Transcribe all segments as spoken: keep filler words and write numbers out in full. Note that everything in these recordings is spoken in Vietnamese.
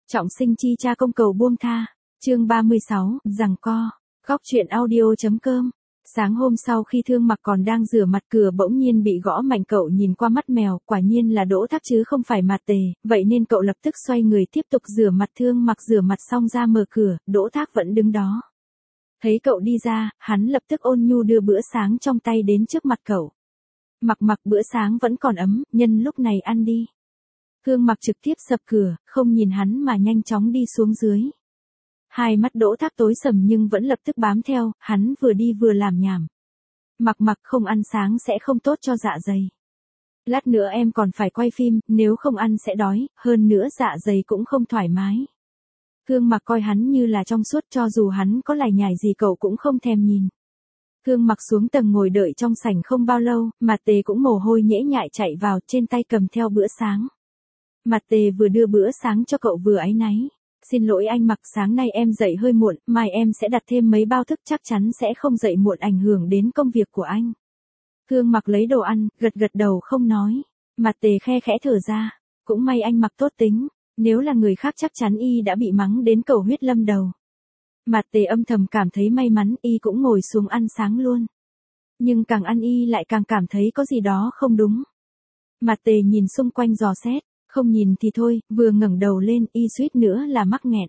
Trọng sinh chi cha công cầu buông tha. Chương ba mươi sáu, giằng co. Góc truyện audio.com. Sáng hôm sau khi Thương Mặc còn đang rửa mặt, cửa bỗng nhiên bị gõ mạnh. Cậu nhìn qua mắt mèo, quả nhiên là Đỗ Thác chứ không phải Mạt Tề, vậy nên cậu lập tức xoay người tiếp tục rửa mặt. Thương Mặc rửa mặt xong ra mở cửa, Đỗ Thác vẫn đứng đó. Thấy cậu đi ra, hắn lập tức ôn nhu đưa bữa sáng trong tay đến trước mặt cậu. Mặc Mặc, bữa sáng vẫn còn ấm, nhân lúc này ăn đi. Thương Mặc trực tiếp sập cửa, không nhìn hắn mà nhanh chóng đi xuống dưới. Hai mắt Đỗ Thác tối sầm nhưng vẫn lập tức bám theo, hắn vừa đi vừa làm nhảm. Mặc Mặc, không ăn sáng sẽ không tốt cho dạ dày. Lát nữa em còn phải quay phim, nếu không ăn sẽ đói, hơn nữa dạ dày cũng không thoải mái. Thương Mặc coi hắn như là trong suốt, cho dù hắn có lải nhải gì cậu cũng không thèm nhìn. Thương Mặc xuống tầng ngồi đợi trong sảnh không bao lâu, Mạt Tề cũng mồ hôi nhễ nhại chạy vào, trên tay cầm theo bữa sáng. Mạt Tề vừa đưa bữa sáng cho cậu vừa áy náy. Xin lỗi anh Mặc, sáng nay em dậy hơi muộn, mai em sẽ đặt thêm mấy bao thức, chắc chắn sẽ không dậy muộn ảnh hưởng đến công việc của anh. Thương Mặc lấy đồ ăn, gật gật đầu không nói. Mạt Tề khe khẽ thở ra. Cũng may anh Mặc tốt tính, nếu là người khác chắc chắn y đã bị mắng đến cầu huyết lâm đầu. Mạt Tề âm thầm cảm thấy may mắn, y cũng ngồi xuống ăn sáng luôn. Nhưng càng ăn y lại càng cảm thấy có gì đó không đúng. Mạt Tề nhìn xung quanh dò xét. Không nhìn thì thôi, vừa ngẩng đầu lên, y suýt nữa là mắc nghẹn.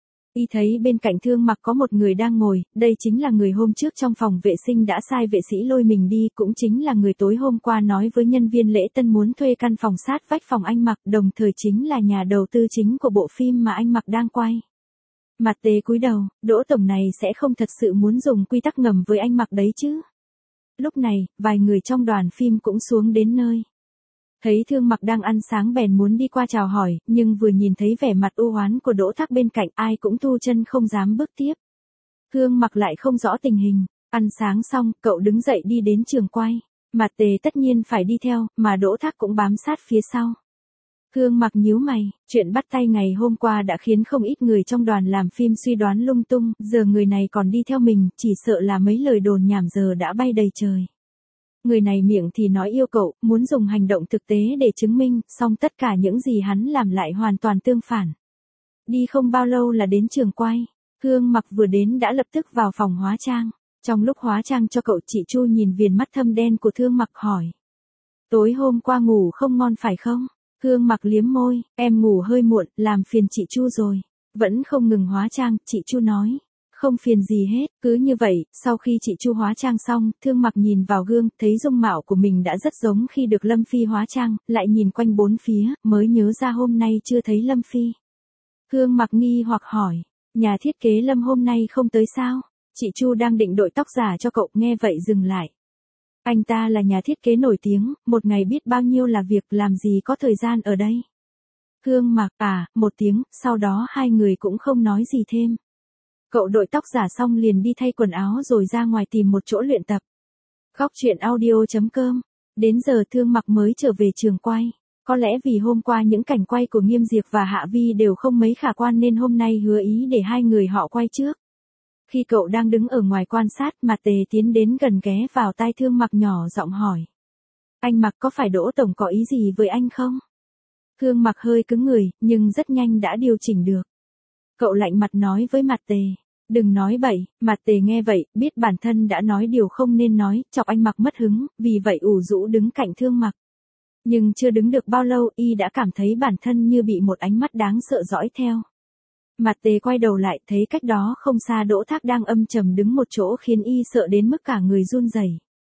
Y thấy bên cạnh Thương Mặc có một người đang ngồi, đây chính là người hôm trước trong phòng vệ sinh đã sai vệ sĩ lôi mình đi, cũng chính là người tối hôm qua nói với nhân viên lễ tân muốn thuê căn phòng sát vách phòng anh Mặc, đồng thời chính là nhà đầu tư chính của bộ phim mà anh Mặc đang quay. Mạt Tề cúi đầu, Đỗ tổng này sẽ không thật sự muốn dùng quy tắc ngầm với anh Mặc đấy chứ. Lúc này, vài người trong đoàn phim cũng xuống đến nơi. Thấy Thương Mặc đang ăn sáng bèn muốn đi qua chào hỏi, nhưng vừa nhìn thấy vẻ mặt u oán của Đỗ Thác bên cạnh, ai cũng thu chân không dám bước tiếp. Thương Mặc lại không rõ tình hình, ăn sáng xong, cậu đứng dậy đi đến trường quay. Mạt Tề tất nhiên phải đi theo, mà Đỗ Thác cũng bám sát phía sau. Thương Mặc nhíu mày, chuyện bắt tay ngày hôm qua đã khiến không ít người trong đoàn làm phim suy đoán lung tung, giờ người này còn đi theo mình, chỉ sợ là mấy lời đồn nhảm giờ đã bay đầy trời. Người này miệng thì nói yêu cậu, muốn dùng hành động thực tế để chứng minh, song tất cả những gì hắn làm lại hoàn toàn tương phản. Đi không bao lâu là đến trường quay, Thương Mặc vừa đến đã lập tức vào phòng hóa trang. Trong lúc hóa trang cho cậu, chị Chu nhìn viền mắt thâm đen của Thương Mặc hỏi. Tối hôm qua ngủ không ngon phải không? Thương Mặc liếm môi, em ngủ hơi muộn, làm phiền chị Chu rồi. Vẫn không ngừng hóa trang, chị Chu nói. Không phiền gì hết, cứ như vậy, sau khi chị Chu hóa trang xong, Thương Mặc nhìn vào gương, thấy dung mạo của mình đã rất giống khi được Lâm Phi hóa trang, lại nhìn quanh bốn phía, mới nhớ ra hôm nay chưa thấy Lâm Phi. Thương Mặc nghi hoặc hỏi, nhà thiết kế Lâm hôm nay không tới sao? Chị Chu đang định đội tóc giả cho cậu, nghe vậy dừng lại. Anh ta là nhà thiết kế nổi tiếng, một ngày biết bao nhiêu là việc, làm gì có thời gian ở đây. Thương Mặc, à, một tiếng, sau đó hai người cũng không nói gì thêm. Cậu đội tóc giả xong liền đi thay quần áo rồi ra ngoài tìm một chỗ luyện tập. Góc truyện audio.com. Đến giờ Thương Mặc mới trở về trường quay. Có lẽ vì hôm qua những cảnh quay của Nghiêm Diệp và Hạ Vi đều không mấy khả quan nên hôm nay hứa ý để hai người họ quay trước. Khi cậu đang đứng ở ngoài quan sát, Mạt Tề tiến đến gần ghé vào tai Thương Mặc nhỏ giọng hỏi. Anh Mặc, có phải Đỗ tổng có ý gì với anh không? Thương Mặc hơi cứng người, nhưng rất nhanh đã điều chỉnh được. Cậu lạnh mặt nói với Mạt Tề. Đừng nói bậy. Mạt Tề nghe vậy, biết bản thân đã nói điều không nên nói, chọc anh Mặc mất hứng, vì vậy ủ rũ đứng cạnh Thương Mặc. Nhưng chưa đứng được bao lâu, y đã cảm thấy bản thân như bị một ánh mắt đáng sợ dõi theo. Mạt Tề quay đầu lại, thấy cách đó không xa Đỗ Thác đang âm trầm đứng một chỗ khiến y sợ đến mức cả người run rẩy.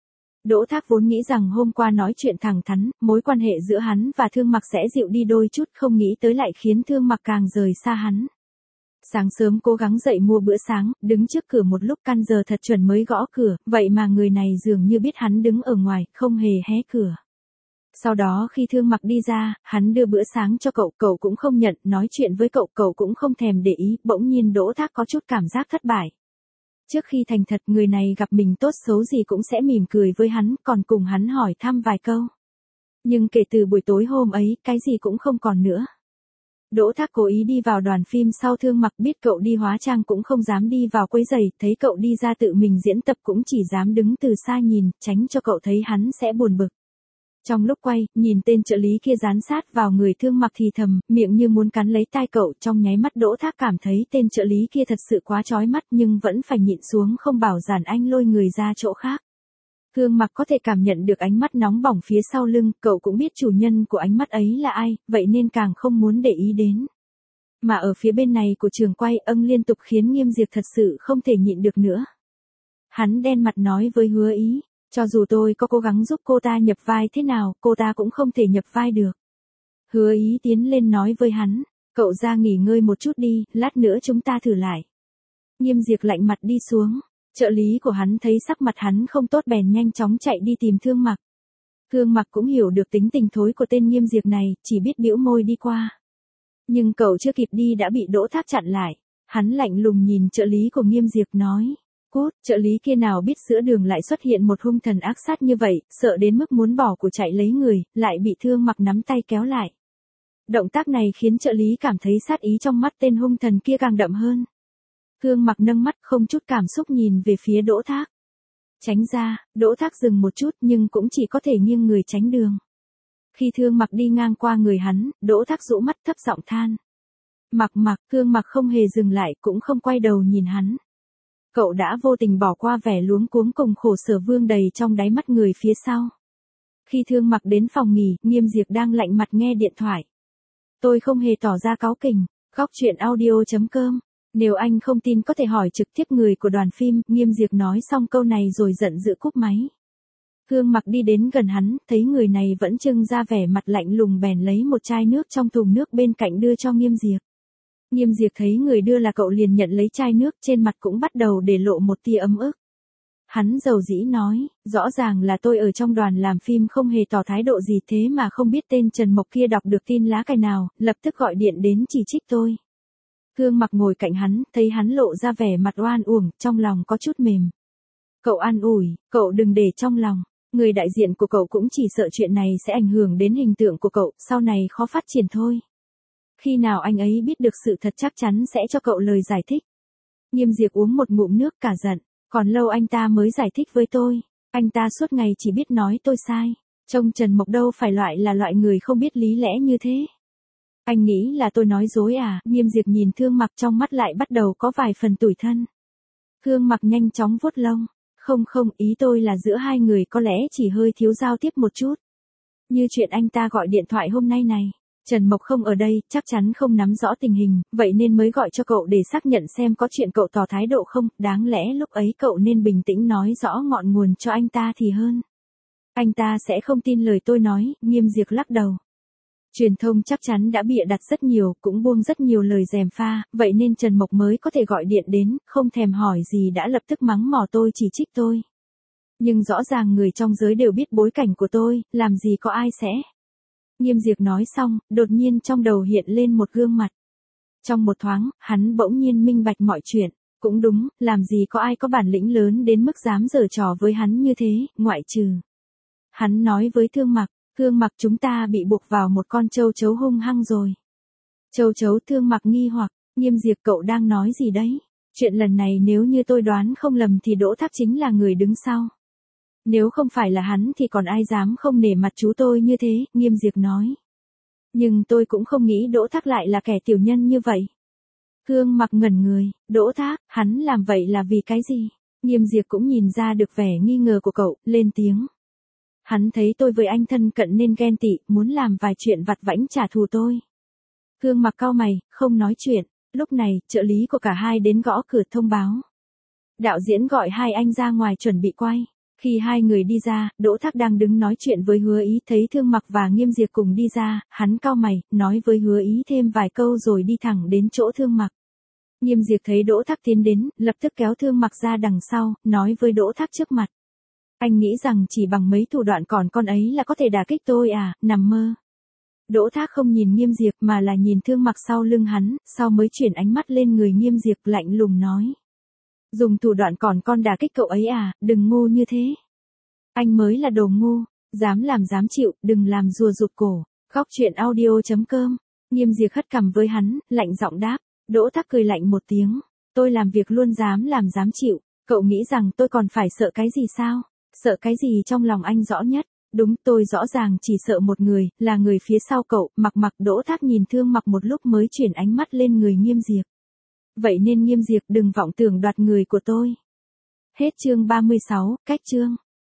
Đỗ Thác vốn nghĩ rằng hôm qua nói chuyện thẳng thắn, mối quan hệ giữa hắn và Thương Mặc sẽ dịu đi đôi chút, không nghĩ tới lại khiến Thương Mặc càng rời xa hắn. Sáng sớm cố gắng dậy mua bữa sáng, đứng trước cửa một lúc căn giờ thật chuẩn mới gõ cửa, vậy mà người này dường như biết hắn đứng ở ngoài, không hề hé cửa. Sau đó khi Thương Mặc đi ra, hắn đưa bữa sáng cho cậu, cậu cũng không nhận, nói chuyện với cậu, cậu cũng không thèm để ý, bỗng nhiên Đỗ Thác có chút cảm giác thất bại. Trước khi thành thật, người này gặp mình tốt xấu gì cũng sẽ mỉm cười với hắn, còn cùng hắn hỏi thăm vài câu. Nhưng kể từ buổi tối hôm ấy, cái gì cũng không còn nữa. Đỗ Thác cố ý đi vào đoàn phim sau Thương Mặc, biết cậu đi hóa trang cũng không dám đi vào quấy rầy, thấy cậu đi ra tự mình diễn tập cũng chỉ dám đứng từ xa nhìn, tránh cho cậu thấy hắn sẽ buồn bực. Trong lúc quay, nhìn tên trợ lý kia dán sát vào người Thương Mặc thì thầm, miệng như muốn cắn lấy tai cậu. Trong nháy mắt Đỗ Thác cảm thấy tên trợ lý kia thật sự quá chói mắt nhưng vẫn phải nhịn xuống không bảo giản anh lôi người ra chỗ khác. Thương Mặc có thể cảm nhận được ánh mắt nóng bỏng phía sau lưng, cậu cũng biết chủ nhân của ánh mắt ấy là ai, vậy nên càng không muốn để ý đến. Mà ở phía bên này của trường quay, âng liên tục khiến Nghiêm Diệp thật sự không thể nhịn được nữa. Hắn đen mặt nói với Hứa Ý, cho dù tôi có cố gắng giúp cô ta nhập vai thế nào, cô ta cũng không thể nhập vai được. Hứa Ý tiến lên nói với hắn, cậu ra nghỉ ngơi một chút đi, lát nữa chúng ta thử lại. Nghiêm Diệp lạnh mặt đi xuống, trợ lý của hắn thấy sắc mặt hắn không tốt bèn nhanh chóng chạy đi tìm Thương Mặc. Thương Mặc cũng hiểu được tính tình thối của tên Nghiêm Diệp này, chỉ biết bĩu môi đi qua. Nhưng cậu chưa kịp đi đã bị Đỗ Thác chặn lại, hắn lạnh lùng nhìn trợ lý của Nghiêm Diệp nói. Cút, trợ lý kia nào biết giữa đường lại xuất hiện một hung thần ác sát như vậy, sợ đến mức muốn bỏ của chạy lấy người, lại bị Thương Mặc nắm tay kéo lại. Động tác này khiến trợ lý cảm thấy sát ý trong mắt tên hung thần kia càng đậm hơn. Thương Mặc nâng mắt không chút cảm xúc nhìn về phía Đỗ Thác. Tránh ra, Đỗ Thác dừng một chút nhưng cũng chỉ có thể nghiêng người tránh đường. Khi Thương Mặc đi ngang qua người hắn, Đỗ Thác rũ mắt thấp giọng than. Mặc Mặc, Thương Mặc không hề dừng lại cũng không quay đầu nhìn hắn. Cậu đã vô tình bỏ qua vẻ luống cuống cùng khổ sở vương đầy trong đáy mắt người phía sau. Khi Thương Mặc đến phòng nghỉ, Nghiêm Diệp đang lạnh mặt nghe điện thoại. Tôi không hề tỏ ra cáu kỉnh, góc chuyện audio chấm com. Nếu anh không tin có thể hỏi trực tiếp người của đoàn phim, Nghiêm Diệp nói xong câu này rồi giận dữ cúp máy. Thương Mặc đi đến gần hắn, thấy người này vẫn trưng ra vẻ mặt lạnh lùng bèn lấy một chai nước trong thùng nước bên cạnh đưa cho Nghiêm Diệp. Nghiêm Diệp thấy người đưa là cậu liền nhận lấy chai nước, trên mặt cũng bắt đầu để lộ một tia ấm ức. Hắn dầu dĩ nói, rõ ràng là tôi ở trong đoàn làm phim không hề tỏ thái độ gì thế mà không biết tên Trần Mộc kia đọc được tin lá cải nào, lập tức gọi điện đến chỉ trích tôi. Thương Mặc ngồi cạnh hắn, thấy hắn lộ ra vẻ mặt oan uổng, trong lòng có chút mềm. Cậu an ủi, cậu đừng để trong lòng, người đại diện của cậu cũng chỉ sợ chuyện này sẽ ảnh hưởng đến hình tượng của cậu, sau này khó phát triển thôi. Khi nào anh ấy biết được sự thật chắc chắn sẽ cho cậu lời giải thích. Nghiêm Diệp uống một ngụm nước cả giận, còn lâu anh ta mới giải thích với tôi, anh ta suốt ngày chỉ biết nói tôi sai, trông Trần Mộc đâu phải loại là loại người không biết lý lẽ như thế. Anh nghĩ là tôi nói dối à? Nghiêm Diệp nhìn Thương Mặc trong mắt lại bắt đầu có vài phần tủi thân. Thương Mặc nhanh chóng vuốt lông, không không, ý tôi là giữa hai người có lẽ chỉ hơi thiếu giao tiếp một chút. Như chuyện anh ta gọi điện thoại hôm nay này. Trần Mộc không ở đây, chắc chắn không nắm rõ tình hình, vậy nên mới gọi cho cậu để xác nhận xem có chuyện cậu tỏ thái độ không, đáng lẽ lúc ấy cậu nên bình tĩnh nói rõ ngọn nguồn cho anh ta thì hơn. Anh ta sẽ không tin lời tôi nói, Nghiêm Diệp lắc đầu. Truyền thông chắc chắn đã bịa đặt rất nhiều, cũng buông rất nhiều lời gièm pha, vậy nên Trần Mộc mới có thể gọi điện đến, không thèm hỏi gì đã lập tức mắng mỏ tôi chỉ trích tôi. Nhưng rõ ràng người trong giới đều biết bối cảnh của tôi, làm gì có ai sẽ... Nghiêm Diệp nói xong, đột nhiên trong đầu hiện lên một gương mặt. Trong một thoáng, hắn bỗng nhiên minh bạch mọi chuyện. Cũng đúng, làm gì có ai có bản lĩnh lớn đến mức dám giở trò với hắn như thế, ngoại trừ. Hắn nói với Thương Mặc, Thương Mặc chúng ta bị buộc vào một con châu chấu hung hăng rồi. Châu chấu Thương Mặc nghi hoặc, Nghiêm Diệp cậu đang nói gì đấy? Chuyện lần này nếu như tôi đoán không lầm thì Đỗ Thác chính là người đứng sau. Nếu không phải là hắn thì còn ai dám không nể mặt chú tôi như thế, Nghiêm Diệp nói. Nhưng tôi cũng không nghĩ Đỗ Thác lại là kẻ tiểu nhân như vậy. Thương Mặc ngẩn người, Đỗ Thác, hắn làm vậy là vì cái gì? Nghiêm Diệp cũng nhìn ra được vẻ nghi ngờ của cậu, lên tiếng. Hắn thấy tôi với anh thân cận nên ghen tị, muốn làm vài chuyện vặt vãnh trả thù tôi. Thương Mặc cau mày, không nói chuyện, lúc này, trợ lý của cả hai đến gõ cửa thông báo. Đạo diễn gọi hai anh ra ngoài chuẩn bị quay. Khi hai người đi ra, Đỗ Thác đang đứng nói chuyện với Hứa Ý thấy Thương Mặc và Nghiêm Diệp cùng đi ra, hắn cau mày, nói với Hứa Ý thêm vài câu rồi đi thẳng đến chỗ Thương Mặc. Nghiêm Diệp thấy Đỗ Thác tiến đến, lập tức kéo Thương Mặc ra đằng sau, nói với Đỗ Thác trước mặt. Anh nghĩ rằng chỉ bằng mấy thủ đoạn còn con ấy là có thể đả kích tôi à, nằm mơ. Đỗ Thác không nhìn Nghiêm Diệp mà là nhìn Thương Mặc sau lưng hắn, sau mới chuyển ánh mắt lên người Nghiêm Diệp lạnh lùng nói. Dùng thủ đoạn còn con đả kích cậu ấy à, đừng ngu như thế. Anh mới là đồ ngu, dám làm dám chịu, đừng làm rùa rụt cổ. Góc chuyện audio chấm com. Nghiêm Diệp hất cằm với hắn, lạnh giọng đáp. Đỗ Thác cười lạnh một tiếng. Tôi làm việc luôn dám làm dám chịu. Cậu nghĩ rằng tôi còn phải sợ cái gì sao? Sợ cái gì trong lòng anh rõ nhất. Đúng, tôi rõ ràng chỉ sợ một người, là người phía sau cậu. Mặc Mặc. Đỗ Thác nhìn Thương Mặc một lúc mới chuyển ánh mắt lên người Nghiêm Diệp. Vậy nên Nghiêm Diệp đừng vọng tưởng đoạt người của tôi. Hết chương ba mươi sáu, cách chương.